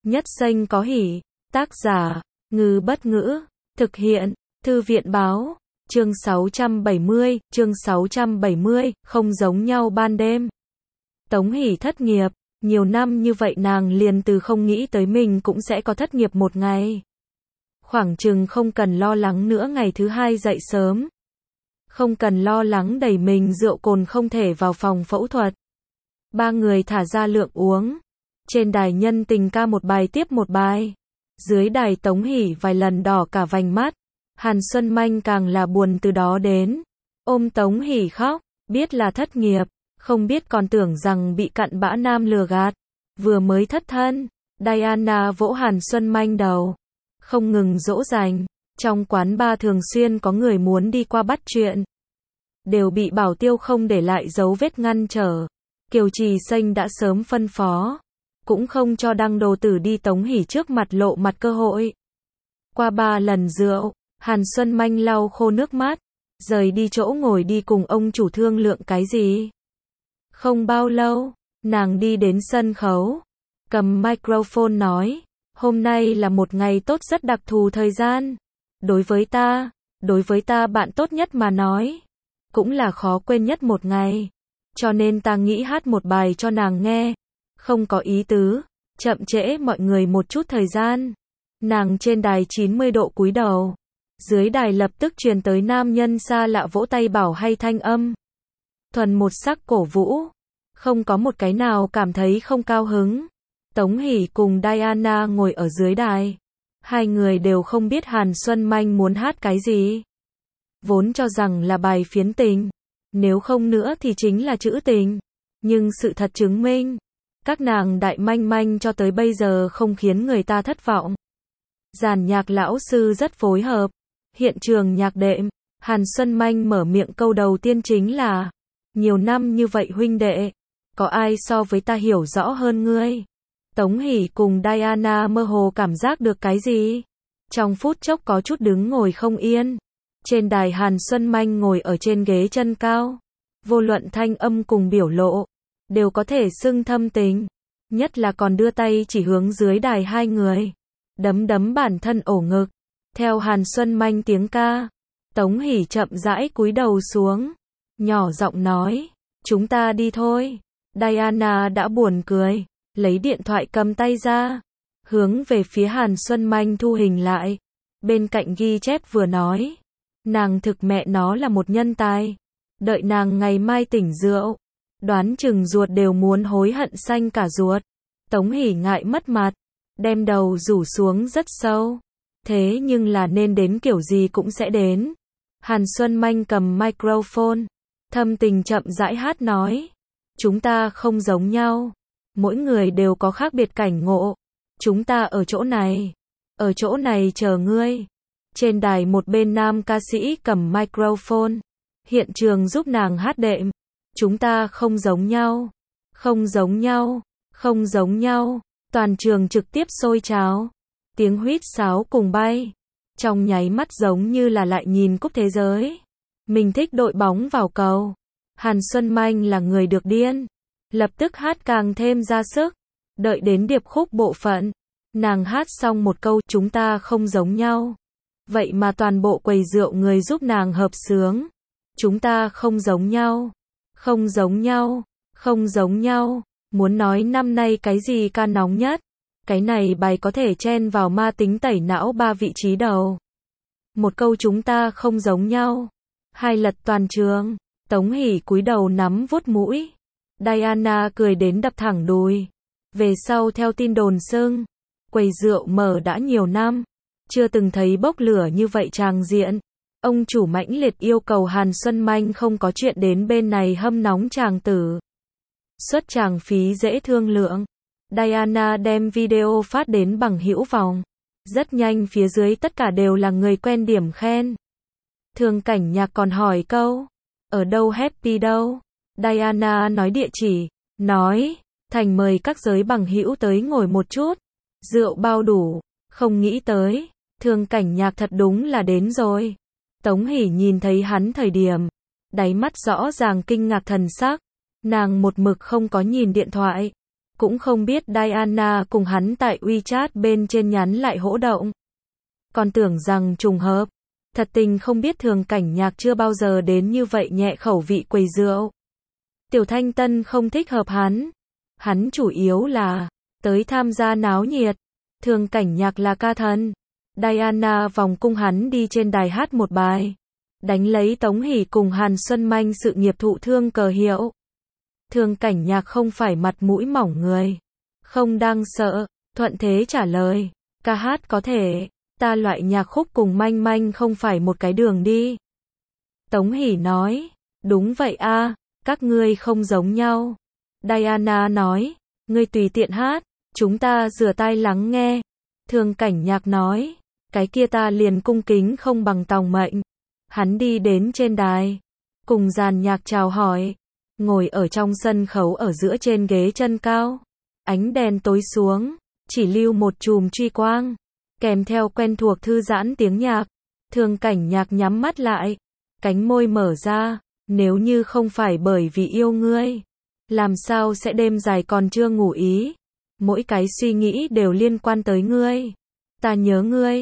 Nhất xanh có hỉ. Tác giả, Ngư Bất Ngữ. Thực hiện, Thư viện Báo. Chương 670, không giống nhau ban đêm. Tống Hỷ thất nghiệp, nhiều năm như vậy nàng liền từ không nghĩ tới mình cũng sẽ có thất nghiệp một ngày. Khoảng chừng không cần lo lắng nữa ngày thứ hai dậy sớm. Không cần lo lắng đẩy mình rượu cồn không thể vào phòng phẫu thuật. Ba người thả ra lượng uống. Trên đài nhân tình ca một bài tiếp một bài. Dưới đài Tống Hỷ vài lần đỏ cả vành mắt. Hàn Xuân Manh càng là buồn từ đó đến. Ôm Tống Hỷ khóc, biết là thất nghiệp, không biết còn tưởng rằng bị cặn bã nam lừa gạt. Vừa mới thất thân, Diana vỗ Hàn Xuân Manh đầu. Không ngừng dỗ dành, trong quán bar thường xuyên có người muốn đi qua bắt chuyện. Đều bị bảo tiêu không để lại dấu vết ngăn trở. Kiều Trì Xanh đã sớm phân phó. Cũng không cho đăng đồ tử đi Tống Hỷ trước mặt lộ mặt cơ hội. Qua 3 lần rượu, Hàn Xuân Manh lau khô nước mắt. Rời đi chỗ ngồi đi cùng ông chủ thương lượng cái gì. Không bao lâu, nàng đi đến sân khấu. Cầm microphone nói. Hôm nay là một ngày tốt rất đặc thù thời gian. Đối với ta bạn tốt nhất mà nói. Cũng là khó quên nhất một ngày. Cho nên ta nghĩ hát một bài cho nàng nghe. Không có ý tứ, chậm trễ mọi người một chút thời gian. Nàng trên đài 90 độ cúi đầu. Dưới đài lập tức truyền tới nam nhân xa lạ vỗ tay bảo hay thanh âm. Thuần một sắc cổ vũ. Không có một cái nào cảm thấy không cao hứng. Tống Hỷ cùng Diana ngồi ở dưới đài. Hai người đều không biết Hàn Xuân Manh muốn hát cái gì. Vốn cho rằng là bài phiến tình. Nếu không nữa thì chính là trữ tình. Nhưng sự thật chứng minh. Các nàng đại manh manh cho tới bây giờ không khiến người ta thất vọng. Giàn nhạc lão sư rất phối hợp. Hiện trường nhạc đệm. Hàn Xuân Manh mở miệng câu đầu tiên chính là. Nhiều năm như vậy huynh đệ. Có ai so với ta hiểu rõ hơn ngươi? Tống Hỷ cùng Diana mơ hồ cảm giác được cái gì? Trong phút chốc có chút đứng ngồi không yên. Trên đài Hàn Xuân Manh ngồi ở trên ghế chân cao. Vô luận thanh âm cùng biểu lộ. Đều có thể xưng thâm tình. Nhất là còn đưa tay chỉ hướng dưới đài hai người. Đấm bản thân ổ ngực. Theo Hàn Xuân Manh tiếng ca. Tống Hỷ chậm rãi cúi đầu xuống. Nhỏ giọng nói. Chúng ta đi thôi. Diana đã buồn cười. Lấy điện thoại cầm tay ra. Hướng về phía Hàn Xuân Manh thu hình lại. Bên cạnh ghi chép vừa nói. Nàng thực mẹ nó là một nhân tài. Đợi nàng ngày mai tỉnh rượu. Đoán chừng ruột đều muốn hối hận xanh cả ruột. Tống Hỷ ngại mất mặt. Đem đầu rủ xuống rất sâu. Thế nhưng là nên đến kiểu gì cũng sẽ đến. Hàn Xuân Manh cầm microphone. Thâm tình chậm rãi hát nói. Chúng ta không giống nhau. Mỗi người đều có khác biệt cảnh ngộ. Chúng ta ở chỗ này. Ở chỗ này chờ ngươi. Trên đài một bên nam ca sĩ cầm microphone. Hiện trường giúp nàng hát đệm. Chúng ta không giống nhau. Không giống nhau. Không giống nhau. Toàn trường trực tiếp sôi trào. Tiếng huýt sáo cùng bay. Trong nháy mắt giống như là lại nhìn cúp thế giới. Mình thích đội bóng vào cầu. Hàn Xuân Manh là người được điên. Lập tức hát càng thêm ra sức. Đợi đến điệp khúc bộ phận. Nàng hát xong một câu chúng ta không giống nhau. Vậy mà toàn bộ quầy rượu người giúp nàng hợp xướng. Chúng ta không giống nhau. Không giống nhau. Không giống nhau. Muốn nói năm nay cái gì ca nóng nhất. Cái này bài có thể chen vào ma tính tẩy não 3 vị trí đầu. Một câu chúng ta không giống nhau. Hai lật toàn trường. Tống Hỷ cúi đầu nắm vuốt mũi. Diana cười đến đập thẳng đùi. Về sau theo tin đồn xưng. Quầy rượu mở đã nhiều năm. Chưa từng thấy bốc lửa như vậy tràng diện. Ông chủ mãnh liệt yêu cầu Hàn Xuân Manh không có chuyện đến bên này hâm nóng chàng tử. Xuất chàng phí dễ thương lượng. Diana đem video phát đến bằng hữu vòng. Rất nhanh phía dưới tất cả đều là người quen điểm khen. Thường Cảnh Nhạc còn hỏi câu. Ở đâu Happy đâu? Diana nói địa chỉ. Nói. Thành mời các giới bằng hữu tới ngồi một chút. Rượu bao đủ. Không nghĩ tới. Thường Cảnh Nhạc thật đúng là đến rồi. Tống Hỷ nhìn thấy hắn thời điểm. Đáy mắt rõ ràng kinh ngạc thần sắc. Nàng một mực không có nhìn điện thoại. Cũng không biết Diana cùng hắn tại WeChat bên trên nhắn lại hỗ động. Còn tưởng rằng trùng hợp. Thật tình không biết Thường Cảnh Nhạc chưa bao giờ đến như vậy nhẹ khẩu vị quầy rượu. Tiểu Thanh Tân không thích hợp hắn. Hắn chủ yếu là tới tham gia náo nhiệt. Thường Cảnh Nhạc là ca thần. Diana vòng cung hắn đi trên đài hát một bài. Đánh lấy Tống Hỷ cùng Hàn Xuân Manh sự nghiệp thụ thương cờ hiệu. Thường Cảnh Nhạc không phải mặt mũi mỏng người. Không đang sợ, thuận thế trả lời. Ca hát có thể, ta loại nhạc khúc cùng Manh Manh không phải một cái đường đi. Tống Hỷ nói, đúng vậy a, các ngươi không giống nhau. Diana nói, ngươi tùy tiện hát, chúng ta rửa tai lắng nghe. Thường Cảnh Nhạc nói, cái kia ta liền cung kính không bằng tòng mệnh. Hắn đi đến trên đài, cùng dàn nhạc chào hỏi, ngồi ở trong sân khấu ở giữa trên ghế chân cao. Ánh đèn tối xuống, chỉ lưu một chùm truy quang, kèm theo quen thuộc thư giãn tiếng nhạc. Thường Cảnh Nhạc nhắm mắt lại, cánh môi mở ra, nếu như không phải bởi vì yêu ngươi, làm sao sẽ đêm dài còn chưa ngủ ý. Mỗi cái suy nghĩ đều liên quan tới ngươi. Ta nhớ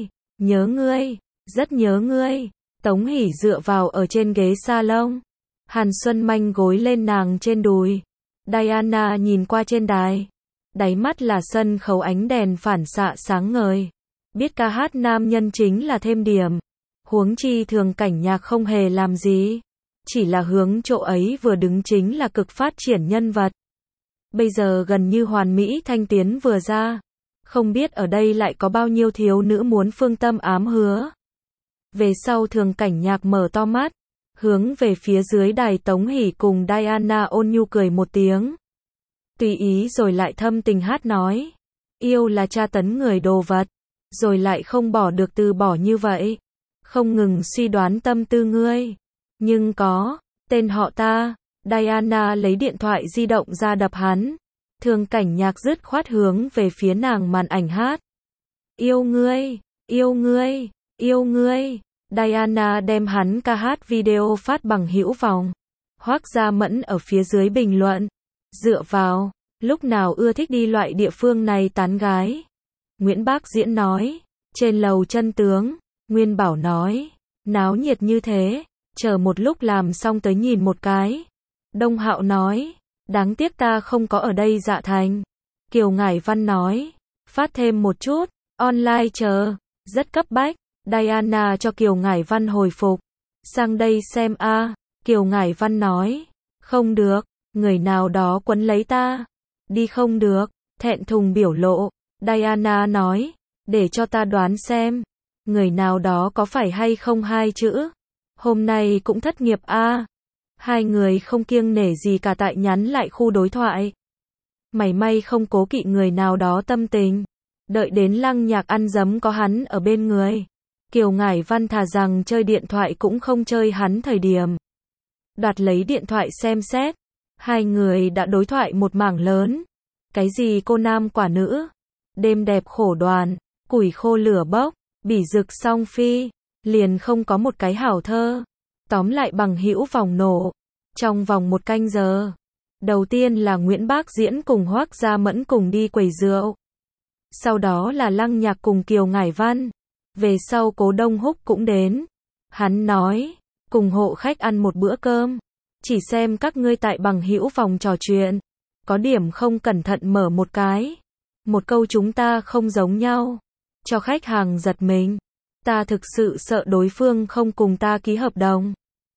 ngươi, rất nhớ ngươi. Tống Hỷ dựa vào ở trên ghế salon. Hàn Xuân Manh gối lên nàng trên đùi. Diana nhìn qua trên đài. Đáy mắt là sân khấu ánh đèn phản xạ sáng ngời. Biết ca hát nam nhân chính là thêm điểm. Huống chi Thường Cảnh Nhạc không hề làm gì. Chỉ là hướng chỗ ấy vừa đứng chính là cực phát triển nhân vật. Bây giờ gần như hoàn mỹ thanh tiến vừa ra. Không biết ở đây lại có bao nhiêu thiếu nữ muốn phương tâm ám hứa. Về sau Thường Cảnh Nhạc mở to mắt, hướng về phía dưới đài Tống Hỷ cùng Diana ôn nhu cười một tiếng. Tùy ý rồi lại thâm tình hát nói. Yêu là tra tấn người đồ vật, rồi lại không bỏ được từ bỏ như vậy. Không ngừng suy đoán tâm tư ngươi. Nhưng có, tên họ ta. Diana lấy điện thoại di động ra đập hắn. Thường Cảnh Nhạc dứt khoát hướng về phía nàng màn ảnh hát. Yêu ngươi, yêu ngươi, yêu ngươi. Diana đem hắn ca hát video phát bằng hữu vòng. Hoắc Gia Mẫn ở phía dưới bình luận. Dựa vào, lúc nào ưa thích đi loại địa phương này tán gái. Nguyễn Bác Diễn nói. Trên lầu chân tướng. Nguyên Bảo nói. Náo nhiệt như thế, chờ một lúc làm xong tới nhìn một cái. Đông Hạo nói. Đáng tiếc ta không có ở đây Dạ Thành. Kiều Ngải Văn nói. Phát thêm một chút, online chờ, rất cấp bách. Diana cho Kiều Ngải Văn hồi phục. Sang đây xem a. Kiều Ngải Văn nói. Không được, người nào đó quấn lấy ta. Đi không được, thẹn thùng biểu lộ. Diana nói. Để cho ta đoán xem. Người nào đó có phải hay không hai chữ. Hôm nay cũng thất nghiệp a. Hai người không kiêng nể gì cả tại nhắn lại khu đối thoại. Mảy may không cố kỵ người nào đó tâm tình. Đợi đến Lăng Nhạc ăn dấm có hắn ở bên người. Kiều Ngải Văn thà rằng chơi điện thoại cũng không chơi hắn thời điểm. Đoạt lấy điện thoại xem xét. Hai người đã đối thoại một mảng lớn. Cái gì cô nam quả nữ. Đêm đẹp khổ đoàn. Củi khô lửa bốc. Bỉ rực song phi. Liền không có một cái hảo thơ. Tóm lại bằng hữu vòng nổ. Trong vòng 1 canh giờ. Đầu tiên là Nguyễn Bác Diễn cùng Hoắc Gia Mẫn cùng đi quầy rượu. Sau đó là Lăng Nhạc cùng Kiều Ngải Văn. Về sau Cố Đông Húc cũng đến. Hắn nói, cùng hộ khách ăn một bữa cơm. Chỉ xem các ngươi tại bằng hữu vòng trò chuyện. Có điểm không cẩn thận mở một cái. Một câu chúng ta không giống nhau. Cho khách hàng giật mình. Ta thực sự sợ đối phương không cùng ta ký hợp đồng.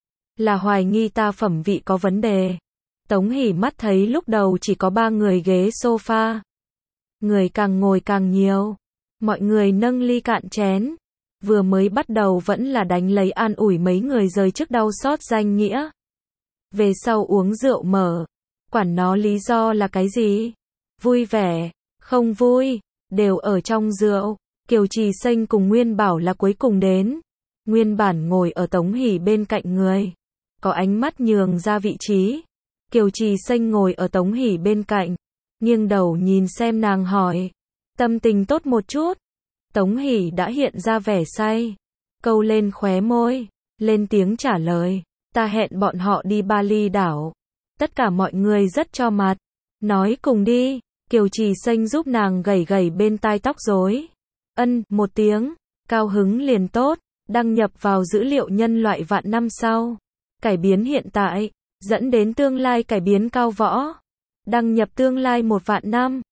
Là hoài nghi ta phẩm vị có vấn đề. Tống Hỷ mắt thấy lúc đầu chỉ có 3 người ghế sofa. Người càng ngồi càng nhiều. Mọi người nâng ly cạn chén. Vừa mới bắt đầu vẫn là đánh lấy an ủi mấy người rời trước đau xót danh nghĩa. Về sau uống rượu mở. Quản nó lý do là cái gì. Vui vẻ, không vui, đều ở trong rượu. Kiều Trì Xanh cùng Nguyên Bảo là cuối cùng đến. Nguyên Bản ngồi ở Tống Hỷ bên cạnh người. Có ánh mắt nhường ra vị trí. Kiều Trì Xanh ngồi ở Tống Hỷ bên cạnh. Nghiêng đầu nhìn xem nàng hỏi. Tâm tình tốt một chút. Tống Hỷ đã hiện ra vẻ say. Câu lên khóe môi. Lên tiếng trả lời. Ta hẹn bọn họ đi Bali đảo. Tất cả mọi người rất cho mặt. Nói cùng đi. Kiều Trì Xanh giúp nàng gẩy gẩy bên tai tóc rối. Ân, một tiếng, cao hứng liền tốt, đăng nhập vào dữ liệu nhân loại vạn năm sau. Cải biến hiện tại, dẫn đến tương lai cải biến cao võ. Đăng nhập tương lai 1 vạn năm.